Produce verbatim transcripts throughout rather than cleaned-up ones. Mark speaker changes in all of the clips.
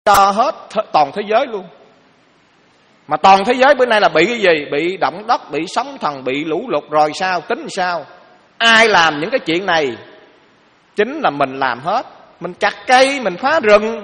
Speaker 1: cho hết th- toàn thế giới luôn. Mà toàn thế giới bữa nay là bị cái gì? Bị động đất, bị sóng thần, bị lũ lụt, rồi sao? Tính sao? Ai làm những cái chuyện này? Chính là mình làm hết. Mình chặt cây, mình phá rừng,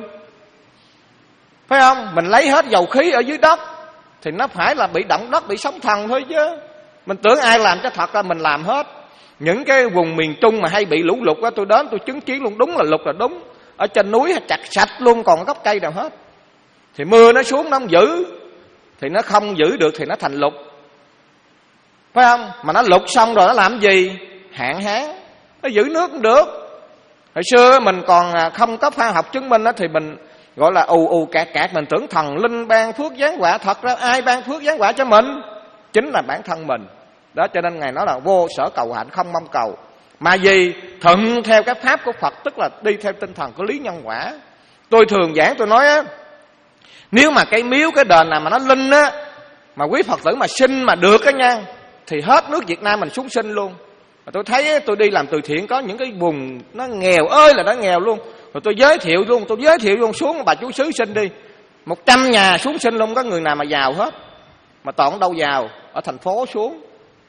Speaker 1: phải không? Mình lấy hết dầu khí ở dưới đất, thì nó phải là bị động đất, bị sóng thần thôi chứ. Mình tưởng ai làm, cho thật ra mình làm hết. Những cái vùng miền Trung mà hay bị lũ lụt á, tôi đến tôi chứng kiến luôn, đúng là lụt là đúng. Ở trên núi chặt sạch luôn, còn gốc cây nào hết. Thì mưa nó xuống nó không giữ, thì nó không giữ được thì nó thành lụt, phải không? Mà nó lụt xong rồi nó làm gì? Hạn hán, nó giữ nước cũng được. Hồi xưa mình còn không có khoa học chứng minh đó, thì mình gọi là ù ù cạc cạc, mình tưởng thần linh ban phước giáng quả. Thật ra ai ban phước giáng quả cho mình? Chính là bản thân mình. Đó, cho nên Ngài nói là vô sở cầu hạnh, không mong cầu. Mà gì? Thuận theo cái pháp của Phật, tức là đi theo tinh thần của lý nhân quả. Tôi thường giảng tôi nói á, nếu mà cái miếu, cái đền nào mà nó linh á, mà quý Phật tử mà xin mà được á nha, thì hết nước Việt Nam mình xuống sinh luôn. Mà tôi thấy tôi đi làm từ thiện, có những cái vùng nó nghèo ơi là nó nghèo luôn, rồi tôi giới thiệu luôn, tôi giới thiệu luôn xuống bà chú xứ sinh đi, một trăm nhà xuống sinh luôn, có người nào mà giàu hết. Mà toàn đâu giàu, ở thành phố xuống.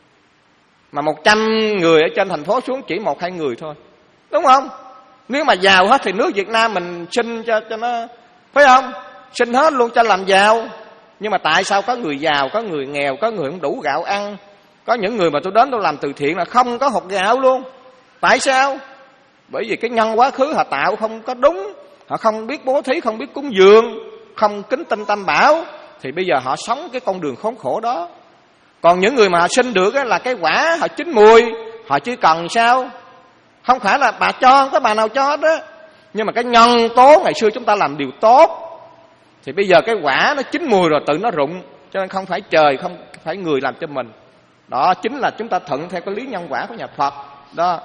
Speaker 1: Mà một trăm người ở trên thành phố xuống chỉ một hai người thôi, đúng không? Nếu mà giàu hết thì nước Việt Nam mình sinh cho cho nó, phải không? Sinh hết luôn cho làm giàu. Nhưng mà tại sao có người giàu, có người nghèo, có người không đủ gạo ăn? Có những người mà tôi đến tôi làm từ thiện là không có hột gạo luôn. Tại sao? Bởi vì cái nhân quá khứ họ tạo không có đúng, họ không biết bố thí, không biết cúng dường, không kính tinh Tam Bảo, thì bây giờ họ sống cái con đường khốn khổ đó. Còn những người mà họ sinh được là cái quả họ chín mùi, họ chỉ cần sao? Không phải là bà cho, không có bà nào cho hết á. Nhưng mà cái nhân tố ngày xưa chúng ta làm điều tốt, thì bây giờ cái quả nó chín mùi rồi tự nó rụng. Cho nên không phải trời, không phải người làm cho mình. Đó chính là chúng ta thuận theo cái lý nhân quả của nhà Phật. Đó.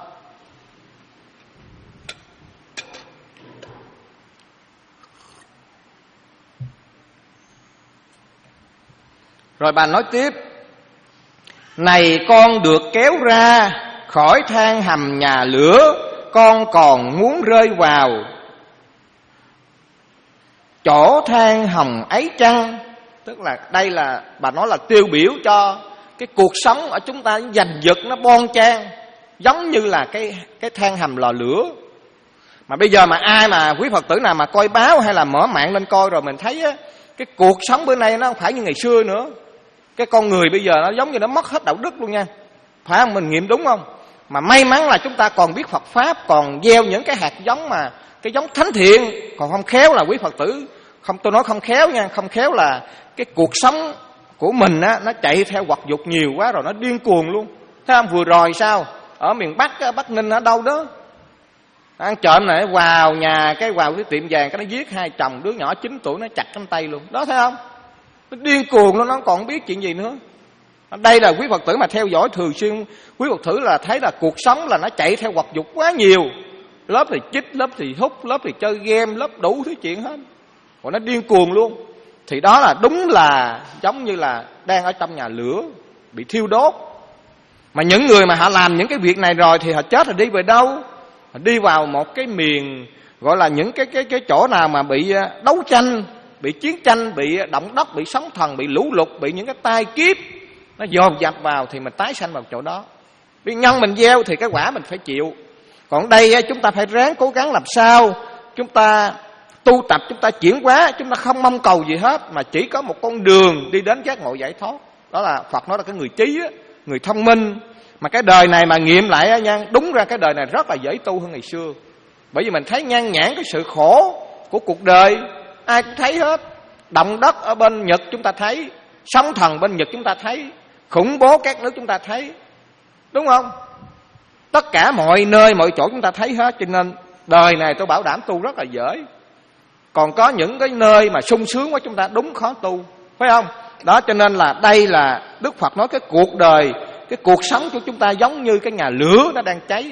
Speaker 1: Rồi bà nói tiếp: này con được kéo ra khỏi than hầm nhà lửa, con còn muốn rơi vào chỗ than hồng ấy chăng? Tức là đây là bà nói là tiêu biểu cho cái cuộc sống ở chúng ta giành giật nó bon chen, giống như là cái cái than hầm lò lửa. Mà bây giờ mà ai mà quý Phật tử nào mà coi báo hay là mở mạng lên coi rồi mình thấy á, cái cuộc sống bữa nay nó không phải như ngày xưa nữa. Cái con người bây giờ nó giống như nó mất hết đạo đức luôn nha. Phải không? Mình nghiệm đúng không? Mà may mắn là chúng ta còn biết Phật Pháp, còn gieo những cái hạt giống mà cái giống thánh thiện. Còn không khéo là quý Phật tử, không, tôi nói không khéo nha, không khéo là cái cuộc sống của mình á, nó chạy theo hoặc dục nhiều quá rồi nó điên cuồng luôn. Thấy không? Vừa rồi sao? Ở miền Bắc, Bắc Ninh ở đâu đó, ăn trộm này, vào nhà, cái vào cái tiệm vàng, cái nó giết hai chồng đứa nhỏ chín tuổi, nó chặt cánh tay luôn. Đó, thấy không? Nó điên cuồng luôn, nó còn không biết chuyện gì nữa. Đây là quý Phật tử mà theo dõi thường xuyên, quý Phật tử là thấy là cuộc sống là nó chạy theo hoặc dục quá nhiều. Lớp thì chích, lớp thì hút, lớp thì chơi game, lớp đủ thứ chuyện hết. Còn nó điên cuồng luôn. Thì đó là đúng là giống như là đang ở trong nhà lửa, bị thiêu đốt. Mà những người mà họ làm những cái việc này rồi thì họ chết rồi đi về đâu? Họ đi vào một cái miền gọi là những cái cái cái chỗ nào mà bị đấu tranh, bị chiến tranh, bị động đất, bị sóng thần, bị lũ lụt, bị những cái tai kiếp nó dồn dập vào, thì mình tái sanh vào chỗ đó. Vì nhân mình gieo thì cái quả mình phải chịu. Còn đây chúng ta phải ráng cố gắng làm sao chúng ta tu tập, chúng ta chuyển hóa, chúng ta không mong cầu gì hết, mà chỉ có một con đường đi đến giác ngộ giải thoát. Đó là Phật nói là cái người trí, người thông minh. Mà cái đời này mà nghiệm lại nha, đúng ra cái đời này rất là dễ tu hơn ngày xưa. Bởi vì mình thấy nhan nhản cái sự khổ của cuộc đời, ai cũng thấy hết. Động đất ở bên Nhật chúng ta thấy, sóng thần bên Nhật chúng ta thấy, khủng bố các nước chúng ta thấy, đúng không? Tất cả mọi nơi mọi chỗ chúng ta thấy hết. Cho nên đời này tôi bảo đảm tu rất là dễ. Còn có những cái nơi mà sung sướng quá chúng ta đúng khó tu, phải không? Đó, cho nên là đây là Đức Phật nói cái cuộc đời, cái cuộc sống của chúng ta giống như cái nhà lửa nó đang cháy.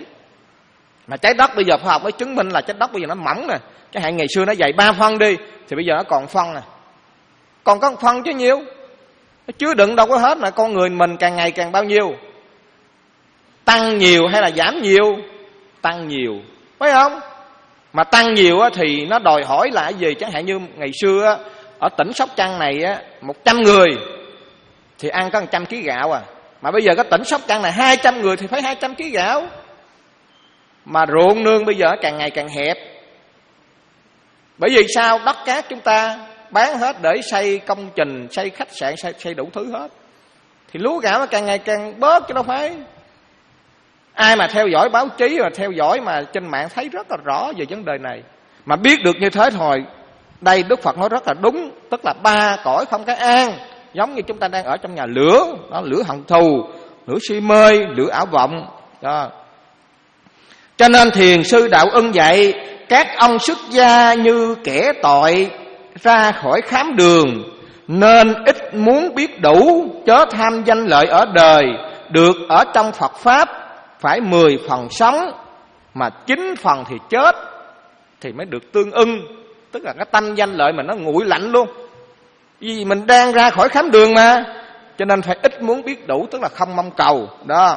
Speaker 1: Mà trái đất bây giờ khoa học mới chứng minh là trái đất bây giờ nó mỏng nè. Cái hạn ngày xưa nó dày ba phân đi, thì bây giờ nó còn phân nè. Còn có một phân chứ nhiêu, nó chứa đựng đâu có hết. Mà con người mình càng ngày càng bao nhiêu? Tăng nhiều hay là giảm nhiều? Tăng nhiều, phải không? Mà tăng nhiều á, thì nó đòi hỏi là cái gì? Chẳng hạn như ngày xưa á, ở tỉnh Sóc Trăng này á, một trăm người thì ăn có một trăm ký gạo à. Mà bây giờ cái tỉnh Sóc Trăng này hai trăm người thì phải hai trăm ký gạo. Mà ruộng nương bây giờ càng ngày càng hẹp. Bởi vì sao? Đất cát chúng ta bán hết để xây công trình, xây khách sạn, xây, xây đủ thứ hết. Thì lúa gạo nó càng ngày càng bớt chứ đâu phải. Ai mà theo dõi báo chí và theo dõi mà trên mạng thấy rất là rõ về vấn đề này. Mà biết được như thế thôi, đây Đức Phật nói rất là đúng. Tức là ba cõi không cái an. Giống như chúng ta đang ở trong nhà lửa, đó, lửa hận thù, lửa si mê, lửa ảo vọng đó. Cho nên thiền sư Đạo Ân dạy các ông xuất gia như kẻ tội ra khỏi khám đường, nên ít muốn biết đủ, chớ tham danh lợi ở đời. Được ở trong Phật Pháp phải mười phần sống, mà chín phần thì chết, thì mới được tương ưng. Tức là cái tâm danh lợi mà nó nguội lạnh luôn. Vì mình đang ra khỏi khám đường mà, cho nên phải ít muốn biết đủ, tức là không mong cầu đó.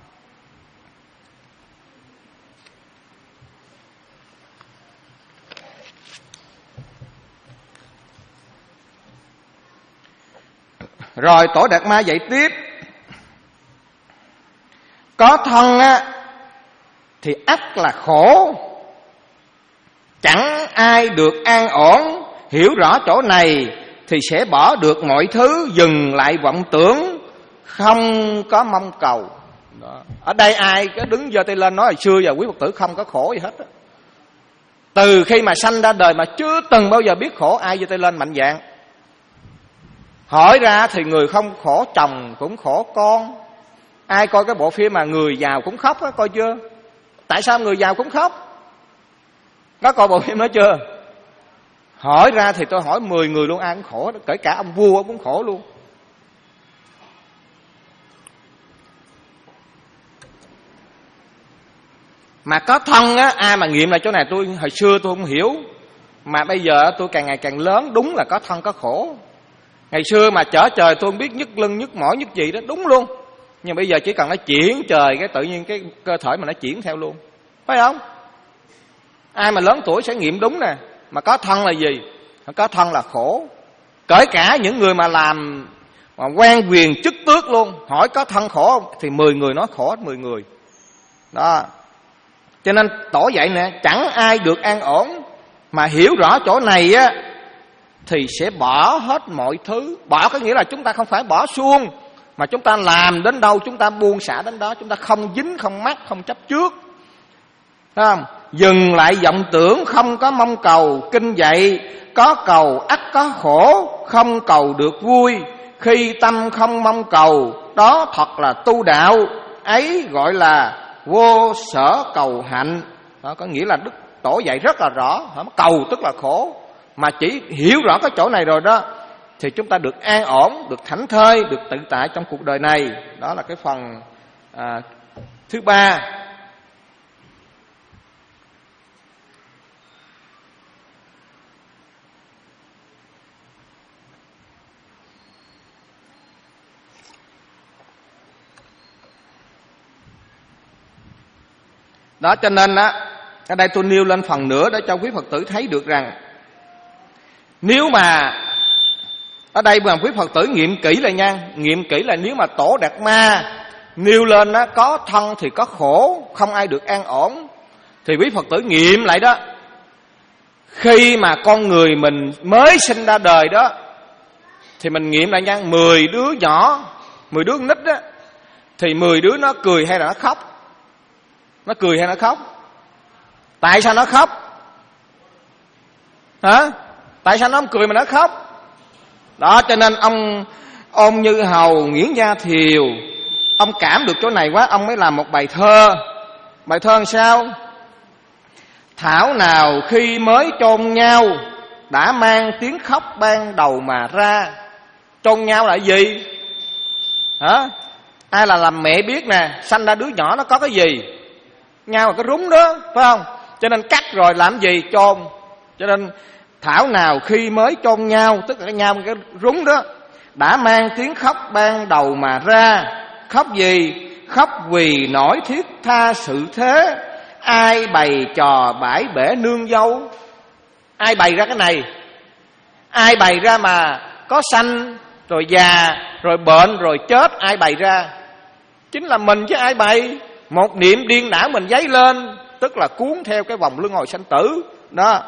Speaker 1: Rồi Tổ Đạt Ma dạy tiếp: có thân á thì ắt là khổ, chẳng ai được an ổn. Hiểu rõ chỗ này thì sẽ bỏ được mọi thứ, dừng lại vọng tưởng, không có mong cầu đó. Ở đây ai có đứng giơ tay lên nói hồi xưa giờ quý Phật tử không có khổ gì hết đó. Từ khi mà sanh ra đời mà chưa từng bao giờ biết khổ, ai giơ tay lên mạnh dạn. Hỏi ra thì người không khổ chồng cũng khổ con. Ai coi cái bộ phim mà người giàu cũng khóc á, coi chưa? Tại sao người giàu cũng khóc? Có coi bộ phim đó chưa? Hỏi ra thì tôi hỏi mười người luôn, ai cũng khổ, kể cả ông vua cũng khổ luôn. Mà có thân á, ai mà nghiệm lại chỗ này tôi hồi xưa tôi không hiểu, mà bây giờ tôi càng ngày càng lớn, đúng là có thân có khổ. Ngày xưa mà chở trời tôi không biết nhức lưng nhức mỏi nhức gì đó, đúng luôn. Nhưng bây giờ chỉ cần nó chuyển trời, cái tự nhiên cái cơ thể mà nó chuyển theo luôn, phải không? Ai mà lớn tuổi sẽ nghiệm đúng nè. Mà có thân là gì? Có thân là khổ. Kể cả những người mà làm mà quan quyền chức tước luôn, hỏi có thân khổ không? Thì mười người nói khổ hết mười người đó. Cho nên Tổ dạy nè, chẳng ai được an ổn. Mà hiểu rõ chỗ này á thì sẽ bỏ hết mọi thứ. Bỏ có nghĩa là chúng ta không phải bỏ suông, mà chúng ta làm đến đâu chúng ta buông xả đến đó. Chúng ta không dính, không mắc, không chấp trước, thấy không? Dừng lại vọng tưởng, không có mong cầu. Kinh dạy có cầu ắt có khổ, không cầu được vui. Khi tâm không mong cầu, đó thật là tu đạo. Ấy gọi là vô sở cầu hạnh đó. Có nghĩa là Đức Tổ dạy rất là rõ, cầu tức là khổ. Mà chỉ hiểu rõ cái chỗ này rồi đó thì chúng ta được an ổn, được thảnh thơi, được tự tại trong cuộc đời này. Đó là cái phần à, thứ ba. Đó cho nên á, ở đây tôi nêu lên phần nữa để cho quý Phật tử thấy được rằng, nếu mà ở đây mà quý Phật tử nghiệm kỹ lại nha, nghiệm kỹ là nếu mà Tổ Đạt Ma nêu lên á, có thân thì có khổ, không ai được an ổn, thì quý Phật tử nghiệm lại đó. Khi mà con người mình mới sinh ra đời đó, thì mình nghiệm lại nha, mười đứa nhỏ, mười đứa nít á, thì mười đứa nó cười hay là nó khóc? Nó cười hay nó khóc? Tại sao nó khóc? Hả? Tại sao nó không cười mà nó khóc? Đó cho nên ông Ôn Như Hầu Nguyễn Gia Thiều, ông cảm được chỗ này quá, ông mới làm một bài thơ. Bài thơ làm sao? Thảo nào khi mới chôn nhau, đã mang tiếng khóc ban đầu mà ra. Chôn nhau là gì? Hả? Ai là làm mẹ biết nè, sanh ra đứa nhỏ nó có cái gì? Nhau là cái rúng đó, phải không? Cho nên cắt rồi làm gì? Chôn. Cho nên thảo nào khi mới chôn nhau, tức là cái nhau cái rúng đó, đã mang tiếng khóc ban đầu mà ra. Khóc gì? Khóc vì nổi thiết tha sự thế. ai bày trò bãi bể nương dâu? Ai bày ra cái này? Ai bày ra mà có sanh rồi già rồi bệnh rồi chết? Ai bày ra? Chính là mình chứ ai bày. Một niệm điên đảo mình dấy lên, tức là cuốn theo cái vòng luân hồi sanh tử đó.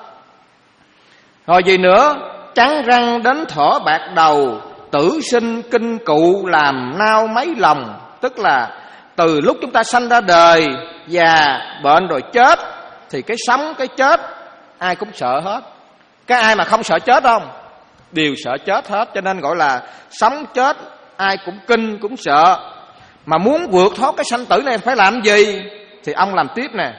Speaker 1: Rồi gì nữa? Trắng răng đến thỏ bạc đầu, tử sinh kinh cụ làm nao mấy lòng. Tức là từ lúc chúng ta sanh ra đời, già, bệnh rồi chết, thì cái sống, cái chết ai cũng sợ hết. Cái ai mà không sợ chết không? Đều sợ chết hết. Cho nên gọi là sống chết ai cũng kinh, cũng sợ. Mà muốn vượt thoát cái sanh tử này phải làm gì? Thì ông làm tiếp nè.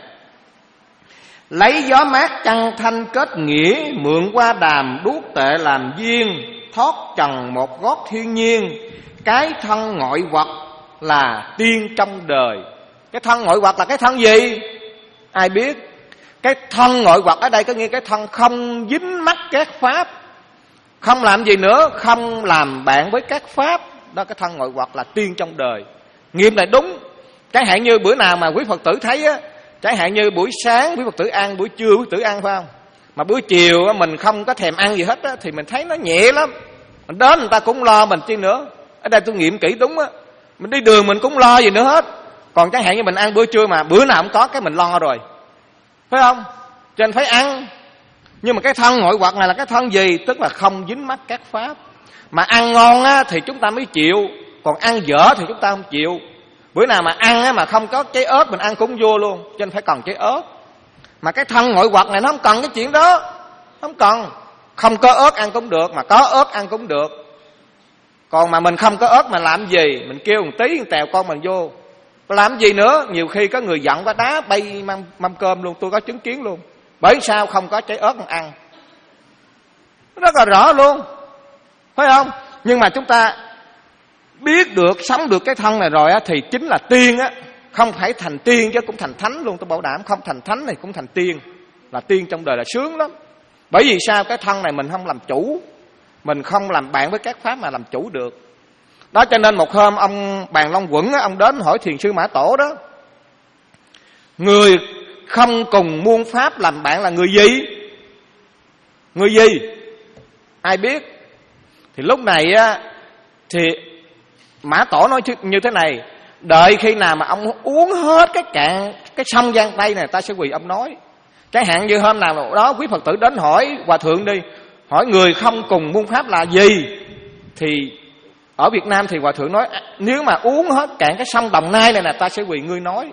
Speaker 1: Lấy gió mát chăn thanh kết nghĩa, mượn qua đàm đuốc tệ làm duyên, thoát trần một gót thiên nhiên, cái thân ngoại vật là tiên trong đời. Cái thân ngoại vật là cái thân gì? Ai biết? Cái thân ngoại vật ở đây có nghĩa cái thân không dính mắc các pháp, không làm gì nữa, không làm bạn với các pháp. Đó, cái thân ngoại vật là tiên trong đời. Nghiêm này đúng. Chẳng hạn như bữa nào mà quý Phật tử thấy á, chẳng hạn như buổi sáng quý Phật tử ăn, buổi trưa quý Phật tử ăn, phải không? Mà buổi chiều á, mình không có thèm ăn gì hết á, thì mình thấy nó nhẹ lắm. Mình đến người ta cũng lo mình chi nữa. Ở đây tôi nghiệm kỹ đúng á. Mình đi đường mình cũng lo gì nữa hết. Còn chẳng hạn như mình ăn bữa trưa mà bữa nào cũng có cái mình lo rồi, phải không? Cho nên phải ăn. Nhưng mà cái thân ngoại vật này là cái thân gì? Tức là không dính mắc các pháp. Mà ăn ngon á, thì chúng ta mới chịu. Còn ăn dở thì chúng ta không chịu. Bữa nào mà ăn á, mà không có trái ớt mình ăn cũng vô luôn. Cho nên phải cần trái ớt. Mà cái thân ngoại vật này nó không cần cái chuyện đó. Không cần. Không có ớt ăn cũng được, mà có ớt ăn cũng được. Còn mà mình không có ớt mà làm gì? Mình kêu một tí, một tèo con mình vô. Làm gì nữa? Nhiều khi có người giận quá đá bay mâm, mâm cơm luôn. Tôi có chứng kiến luôn. Bởi sao không có trái ớt mà ăn? Rất là rõ luôn, phải không? Nhưng mà chúng ta biết được, sống được cái thân này rồi á, thì chính là tiên á. Không phải thành tiên chứ cũng thành thánh luôn. Tôi bảo đảm không thành thánh này cũng thành tiên. Là tiên trong đời là sướng lắm. Bởi vì sao? Cái thân này mình không làm chủ, mình không làm bạn với các pháp mà làm chủ được. Đó, cho nên một hôm ông Bàn Long Quẩn á, ông đến hỏi Thiền sư Mã Tổ đó: người không cùng muôn pháp làm bạn là người gì? Người gì? Ai biết? Thì lúc này á, thì Mã Tổ nói như thế này: đợi khi nào mà ông uống hết cái cạn cái sông Giang Tây này, ta sẽ quỳ ông nói. Chẳng hạn như hôm nào đó quý Phật tử đến hỏi Hòa Thượng đi, hỏi người không cùng muôn pháp là gì, thì ở Việt Nam thì Hòa Thượng nói nếu mà uống hết cạn cái sông Đồng Nai này là ta sẽ quỳ ngươi nói.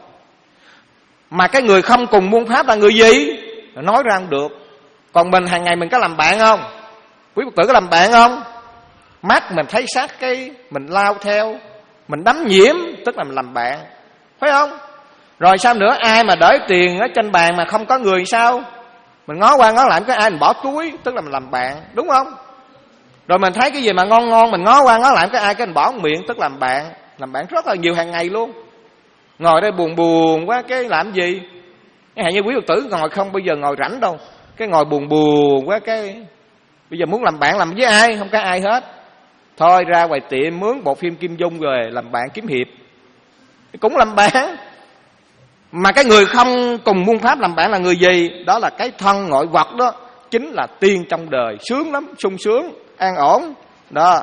Speaker 1: Mà cái người không cùng muôn pháp là người gì? Nói ra không được. Còn mình hàng ngày mình có làm bạn không? Quý Phật tử có làm bạn không? Mắt mình thấy sát cái mình lao theo, mình đắm nhiễm, tức là mình làm bạn, phải không? Rồi sao nữa? Ai mà để tiền ở trên bàn mà không có người sao? Mình ngó qua ngó lại cái ai mình bỏ túi, tức là mình làm bạn, đúng không? Rồi mình thấy cái gì mà ngon ngon mình ngó qua ngó lại cái ai cái mình bỏ miệng, tức làm bạn. Làm bạn rất là nhiều hàng ngày luôn. Ngồi đây buồn buồn quá cái làm gì? Cái hạn như quý Phật tử ngồi không bây giờ ngồi rảnh đâu, cái ngồi buồn buồn quá cái bây giờ muốn làm bạn làm với ai? Không có ai hết. Thôi ra ngoài tiệm mướn bộ phim Kim Dung rồi làm bạn kiếm hiệp, cũng làm bạn. Mà cái người không cùng muôn pháp làm bạn là người gì? Đó là cái thân ngoại vật đó. Chính là tiên trong đời. Sướng lắm, sung sướng, an ổn đó.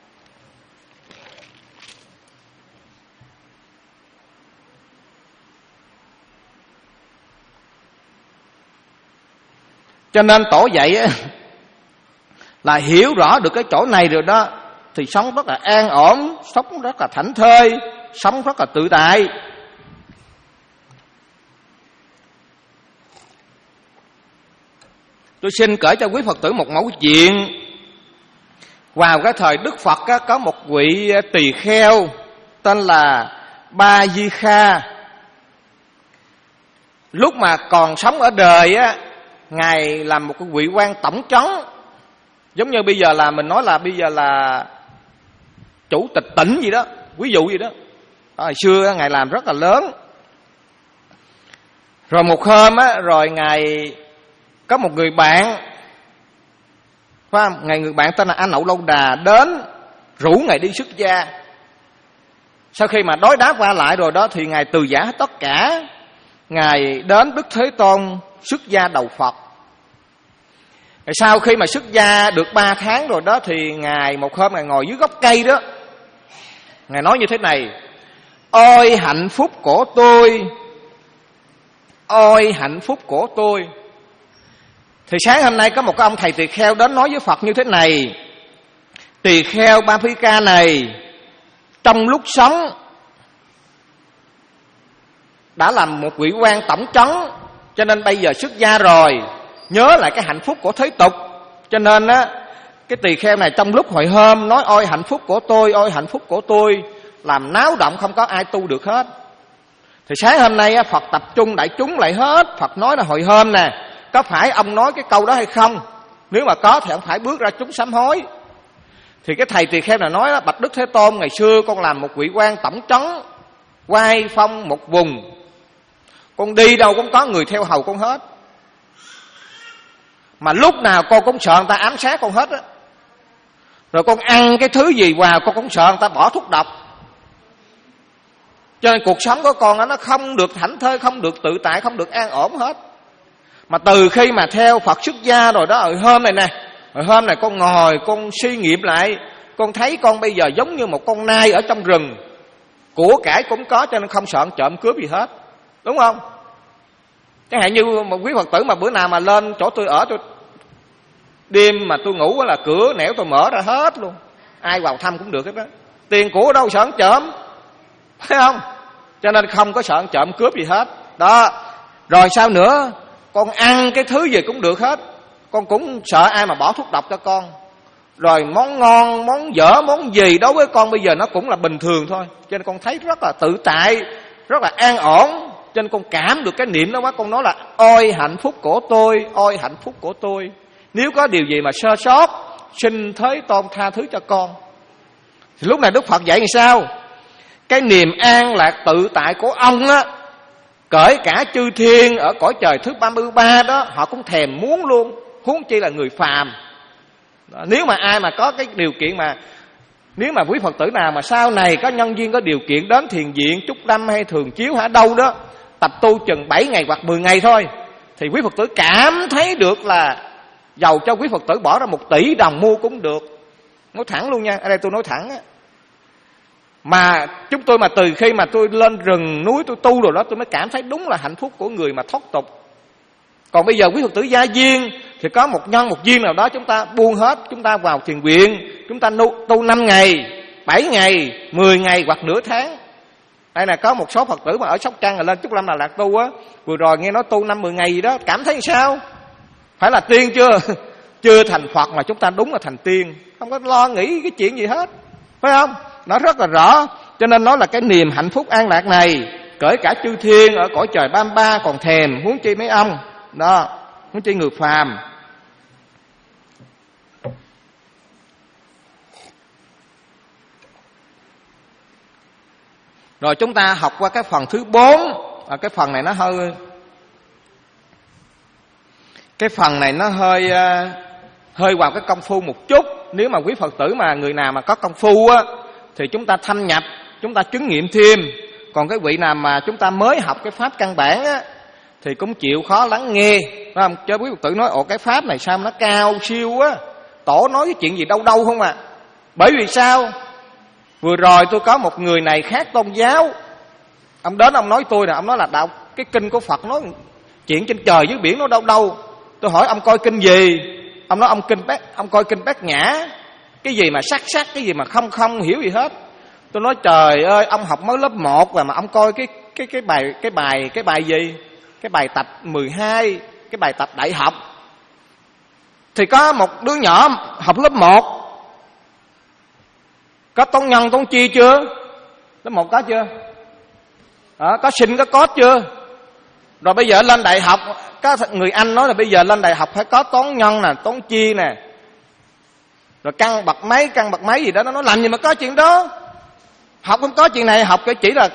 Speaker 1: Cho nên Tổ dạy á, là hiểu rõ được cái chỗ này rồi đó, thì sống rất là an ổn, sống rất là thảnh thơi, sống rất là tự tại. Tôi xin kể cho quý Phật tử một mẫu chuyện. Vào cái thời Đức Phật á, có một vị tỳ kheo tên là Ba Di Kha. Lúc mà còn sống ở đời á, Ngài làm một cái vị quan tổng trấn, giống như bây giờ là mình nói là bây giờ là chủ tịch tỉnh gì đó, ví dụ gì đó. Đó, hồi xưa Ngài làm rất là lớn. Rồi một hôm á, rồi Ngài có một người bạn, phải không? Ngài người bạn tên là A Nậu Lâu Đà đến rủ Ngài đi xuất gia. Sau khi mà đối đáp qua lại rồi đó thì Ngài từ giả hết tất cả. Ngài đến Đức Thế Tôn xuất gia đầu Phật. Sau khi mà xuất gia được ba tháng rồi đó, thì Ngài một hôm Ngài ngồi dưới gốc cây đó, Ngài nói như thế này: ôi hạnh phúc của tôi, ôi hạnh phúc của tôi. Thì sáng hôm nay có một cái ông thầy tỳ kheo đến nói với Phật như thế này: tỳ kheo Ba Phi Ca này trong lúc sống đã làm một vị quan tổng trấn, cho nên bây giờ xuất gia rồi, nhớ lại cái hạnh phúc của thế tục. Cho nên á, cái tỳ kheo này trong lúc hồi hôm nói ôi hạnh phúc của tôi, ôi hạnh phúc của tôi, làm náo động không có ai tu được hết. Thì sáng hôm nay á, Phật tập trung đại chúng lại hết. Phật nói là hồi hôm nè, có phải ông nói cái câu đó hay không? Nếu mà có thì ông phải bước ra chúng sám hối. Thì cái thầy tỳ kheo này nói: bạch Đức Thế Tôn, ngày xưa con làm một vị quan tổng trấn, oai phong một vùng, con đi đâu cũng có người theo hầu con hết, mà lúc nào con cũng sợ người ta ám sát con hết á. Rồi con ăn cái thứ gì vào con cũng sợ người ta bỏ thuốc độc. Cho nên cuộc sống của con đó, nó không được thảnh thơi, không được tự tại, không được an ổn hết. Mà từ khi mà theo Phật xuất gia rồi đó, hồi hôm này nè, hồi hôm này con ngồi con suy nghiệm lại, con thấy con bây giờ giống như một con nai ở trong rừng, của cải cũng có, cho nên không sợ trộm cướp gì hết, đúng không? Chẳng hạn như một quý Phật tử mà bữa nào mà lên chỗ tôi ở, tôi đêm mà tôi ngủ là cửa nẻo tôi mở ra hết luôn, ai vào thăm cũng được hết đó. Tiền của đâu sợ trộm, phải không? Cho nên không có sợ trộm cướp gì hết đó. Rồi sao nữa, con ăn cái thứ gì cũng được hết, con cũng sợ ai mà bỏ thuốc độc cho con. Rồi món ngon, món dở, món gì đối với con bây giờ nó cũng là bình thường thôi. Cho nên con thấy rất là tự tại, rất là an ổn. Cho nên con cảm được cái niệm đó quá. Con nói là ôi hạnh phúc của tôi, ôi hạnh phúc của tôi. Nếu có điều gì mà sơ sót, xin Thế Tôn tha thứ cho con. Thì lúc này Đức Phật dạy như sao? Cái niềm an lạc tự tại của ông á, cởi cả chư thiên ở cõi trời thứ ba mươi ba đó, họ cũng thèm muốn luôn, huống chi là người phàm. Đó, nếu mà ai mà có cái điều kiện mà, nếu mà quý Phật tử nào mà sau này có nhân duyên, có điều kiện đến thiền viện Trúc Lâm hay Thường Chiếu hay đâu đó, tập tu chừng bảy ngày hoặc mười ngày thôi, thì quý Phật tử cảm thấy được là giàu cho quý Phật tử bỏ ra một tỷ đồng mua cũng được. Nói thẳng luôn nha, ở đây tôi nói thẳng á. Mà chúng tôi mà từ khi mà tôi lên rừng núi tôi tu rồi đó, tôi mới cảm thấy đúng là hạnh phúc của người mà thoát tục. Còn bây giờ quý Phật tử gia duyên thì có một nhân một duyên nào đó, chúng ta buông hết, chúng ta vào thiền viện, chúng ta tu năm ngày, bảy ngày, mười ngày hoặc nửa tháng. Đây là có một số Phật tử mà ở Sóc Trăng là lên Trúc Lâm Đà Lạt tu á, vừa rồi nghe nói tu năm mười ngày gì đó, cảm thấy sao? Phải là tiên chưa? Chưa thành Phật mà chúng ta đúng là thành tiên, không có lo nghĩ cái chuyện gì hết, phải không? Nó rất là rõ. Cho nên nó là cái niềm hạnh phúc an lạc này, cởi cả chư thiên ở cõi trời ba mươi ba còn thèm, huống chi mấy ông đó, huống chi người phàm. Rồi chúng ta học qua cái phần thứ bốn. à, Cái phần này nó hơi Cái phần này nó hơi Hơi vào cái công phu một chút. Nếu mà quý Phật tử mà người nào mà có công phu á, thì chúng ta thâm nhập, chúng ta chứng nghiệm thêm. Còn cái vị nào mà chúng ta mới học cái pháp căn bản á, thì cũng chịu khó lắng nghe, phải không? Chứ quý Phật tử nói ồ cái pháp này sao nó cao siêu á, tổ nói cái chuyện gì đâu đâu không à. Bởi vì sao? Vừa rồi tôi có một người này khác tôn giáo, ông đến ông nói tôi nè, ông nói là đạo cái kinh của Phật nói chuyện trên trời dưới biển nó đâu đâu. Tôi hỏi ông coi kinh gì? Ông nói ông kinh bát, ông coi kinh Bát Nhã. Cái gì mà sắc sắc, cái gì mà không không hiểu gì hết. Tôi nói trời ơi, ông học mới lớp một rồi mà ông coi cái cái cái bài cái bài cái bài gì? Cái bài tập mười hai, cái bài tập đại học. Thì có một đứa nhỏ học lớp một có toán nhân toán chia chưa? Lớp một có chưa? À, có sinh có cos chưa? Rồi bây giờ lên đại học, có người Anh nói là bây giờ lên đại học phải có toán nhân nè, toán chia nè, rồi căn bậc mấy, căn bậc mấy gì đó. Nó nói làm gì mà có chuyện đó. Học không có chuyện này, học cái chỉ là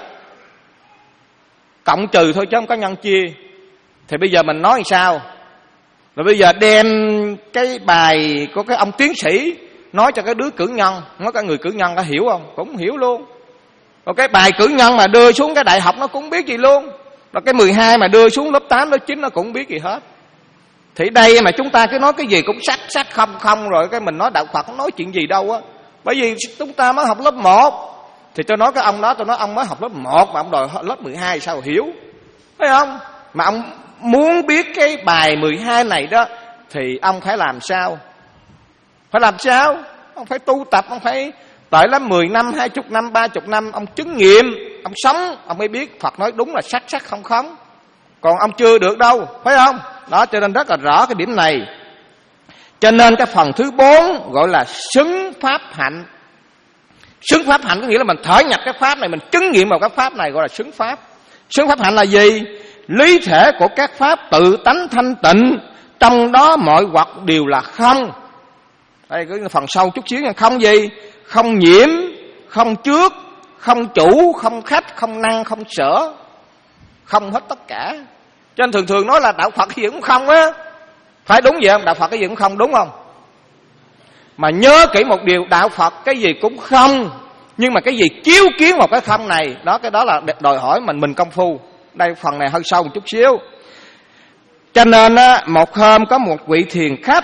Speaker 1: cộng trừ thôi chứ không có nhân chia. Thì bây giờ mình nói làm sao? Rồi bây giờ đem cái bài của cái ông tiến sĩ nói cho cái đứa cử nhân, nói cái người cử nhân có hiểu không? Cũng hiểu luôn. Rồi cái bài cử nhân mà đưa xuống cái đại học nó cũng biết gì luôn. Rồi cái mười hai mà đưa xuống lớp tám, lớp chín nó cũng biết gì hết. Thì đây mà chúng ta cứ nói cái gì cũng sắc sắc không không, rồi cái mình nói đạo Phật nói chuyện gì đâu á. Bởi vì chúng ta mới học lớp một. Thì tôi nói cái ông đó, tôi nói ông mới học lớp một mà ông đòi lớp mười hai sao hiểu. Thấy không? Mà ông muốn biết cái bài mười hai này đó thì ông phải làm sao? Phải làm sao? Ông phải tu tập, ông phải tới lắm mười năm, hai mươi năm, ba mươi năm, ông chứng nghiệm, ông sống, ông mới biết Phật nói đúng là sắc sắc không không. Còn ông chưa được đâu, phải không? Đó, cho nên rất là rõ cái điểm này. Cho nên cái phần thứ bốn gọi là xứng pháp hạnh. Xứng pháp hạnh có nghĩa là mình thở nhập cái pháp này, mình chứng nghiệm vào cái pháp này, gọi là xứng pháp. Xứng pháp hạnh là gì? Lý thể của các pháp tự tánh thanh tịnh, trong đó mọi vật đều là không. Đây cái phần sau chút xíu nha. Không gì? Không nhiễm, không trước, không chủ, không khách, không năng, không sở. Không hết tất cả. Cho nên thường thường nói là đạo Phật cái gì cũng không á. Phải đúng vậy không? Đạo Phật cái gì cũng không, đúng không? Mà nhớ kỹ một điều, đạo Phật cái gì cũng không, nhưng mà cái gì chiếu kiến vào cái không này, đó cái đó là đòi hỏi mình mình công phu. Đây phần này hơi sâu một chút xíu. Cho nên á, một hôm có một vị thiền khách,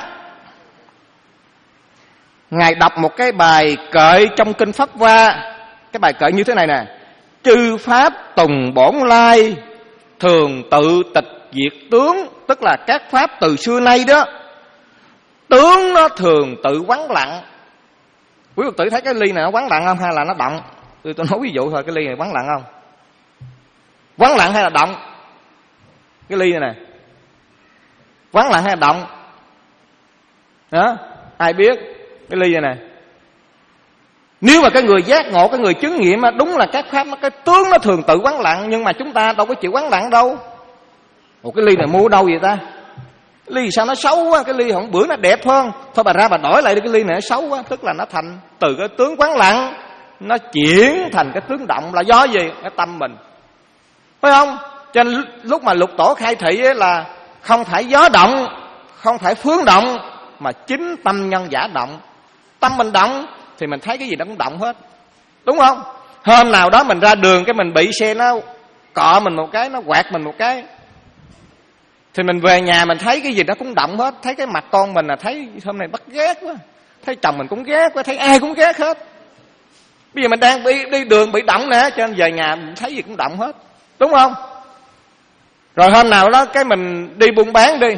Speaker 1: ngài đọc một cái bài kệ trong kinh Pháp Hoa. Cái bài kệ như thế này nè: chư pháp tùng bổn lai, thường tự tịch diệt tướng. Tức là các pháp từ xưa nay đó, tướng nó thường tự vắng lặng. Quý Phật tử thấy cái ly này nó vắng lặng không hay là nó động? Tôi, tôi nói ví dụ thôi, cái ly này vắng lặng không? Vắng lặng hay là động? Cái ly này nè vắng lặng hay là động? Đó, ai biết? Cái ly này nè, nếu mà cái người giác ngộ, cái người chứng nghiệm, đúng là các pháp, cái tướng nó thường tự vắng lặng, nhưng mà chúng ta đâu có chịu vắng lặng đâu. Ủa cái ly này mua đâu vậy ta? Cái ly sao nó xấu quá? Cái ly hôm bữa nó đẹp hơn, thôi bà ra bà đổi lại cái ly này nó xấu quá. Tức là nó thành từ cái tướng vắng lặng, nó chuyển thành cái tướng động. Là do gì? Cái tâm mình, phải không? Cho nên lúc mà lục tổ khai thị ấy là không phải gió động, không phải phương động, mà chính tâm nhân giả động. Tâm mình động thì mình thấy cái gì nó cũng động hết, đúng không? Hôm nào đó mình ra đường cái mình bị xe nó cọ mình một cái, nó quẹt mình một cái, thì mình về nhà mình thấy cái gì nó cũng động hết. Thấy cái mặt con mình là thấy hôm nay bắt ghét quá, thấy chồng mình cũng ghét quá, thấy ai cũng ghét hết. Bây giờ mình đang đi, đi đường bị động nè, cho nên về nhà mình thấy gì cũng động hết, đúng không? Rồi hôm nào đó cái mình đi buôn bán đi,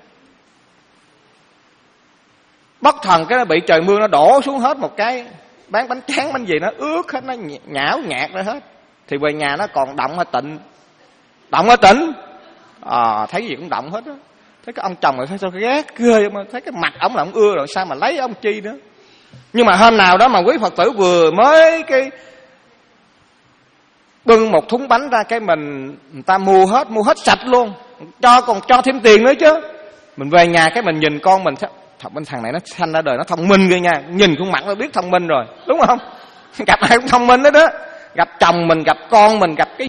Speaker 1: bất thần cái nó bị trời mưa nó đổ xuống hết một cái, bán bánh tráng bánh gì nó ướt hết, nó nhão nhạt ra hết. Thì về nhà nó còn động hay tịnh? Động hay tịnh? À, thấy gì cũng động hết á. Thấy cái ông chồng rồi thấy sao ghét ghê, mà thấy cái mặt ổng là ổng ưa rồi, sao mà lấy ông chi nữa. Nhưng mà hôm nào đó mà quý Phật tử vừa mới cái bưng một thúng bánh ra, cái mình người ta mua hết, mua hết sạch luôn, cho còn cho thêm tiền nữa chứ. Mình về nhà cái mình nhìn con mình, thật bên thằng này nó sanh ra đời nó thông minh ghê nha, nhìn khuôn mặt nó biết thông minh rồi, đúng không? Gặp ai cũng thông minh đó đó. Gặp chồng mình, gặp con mình, gặp cái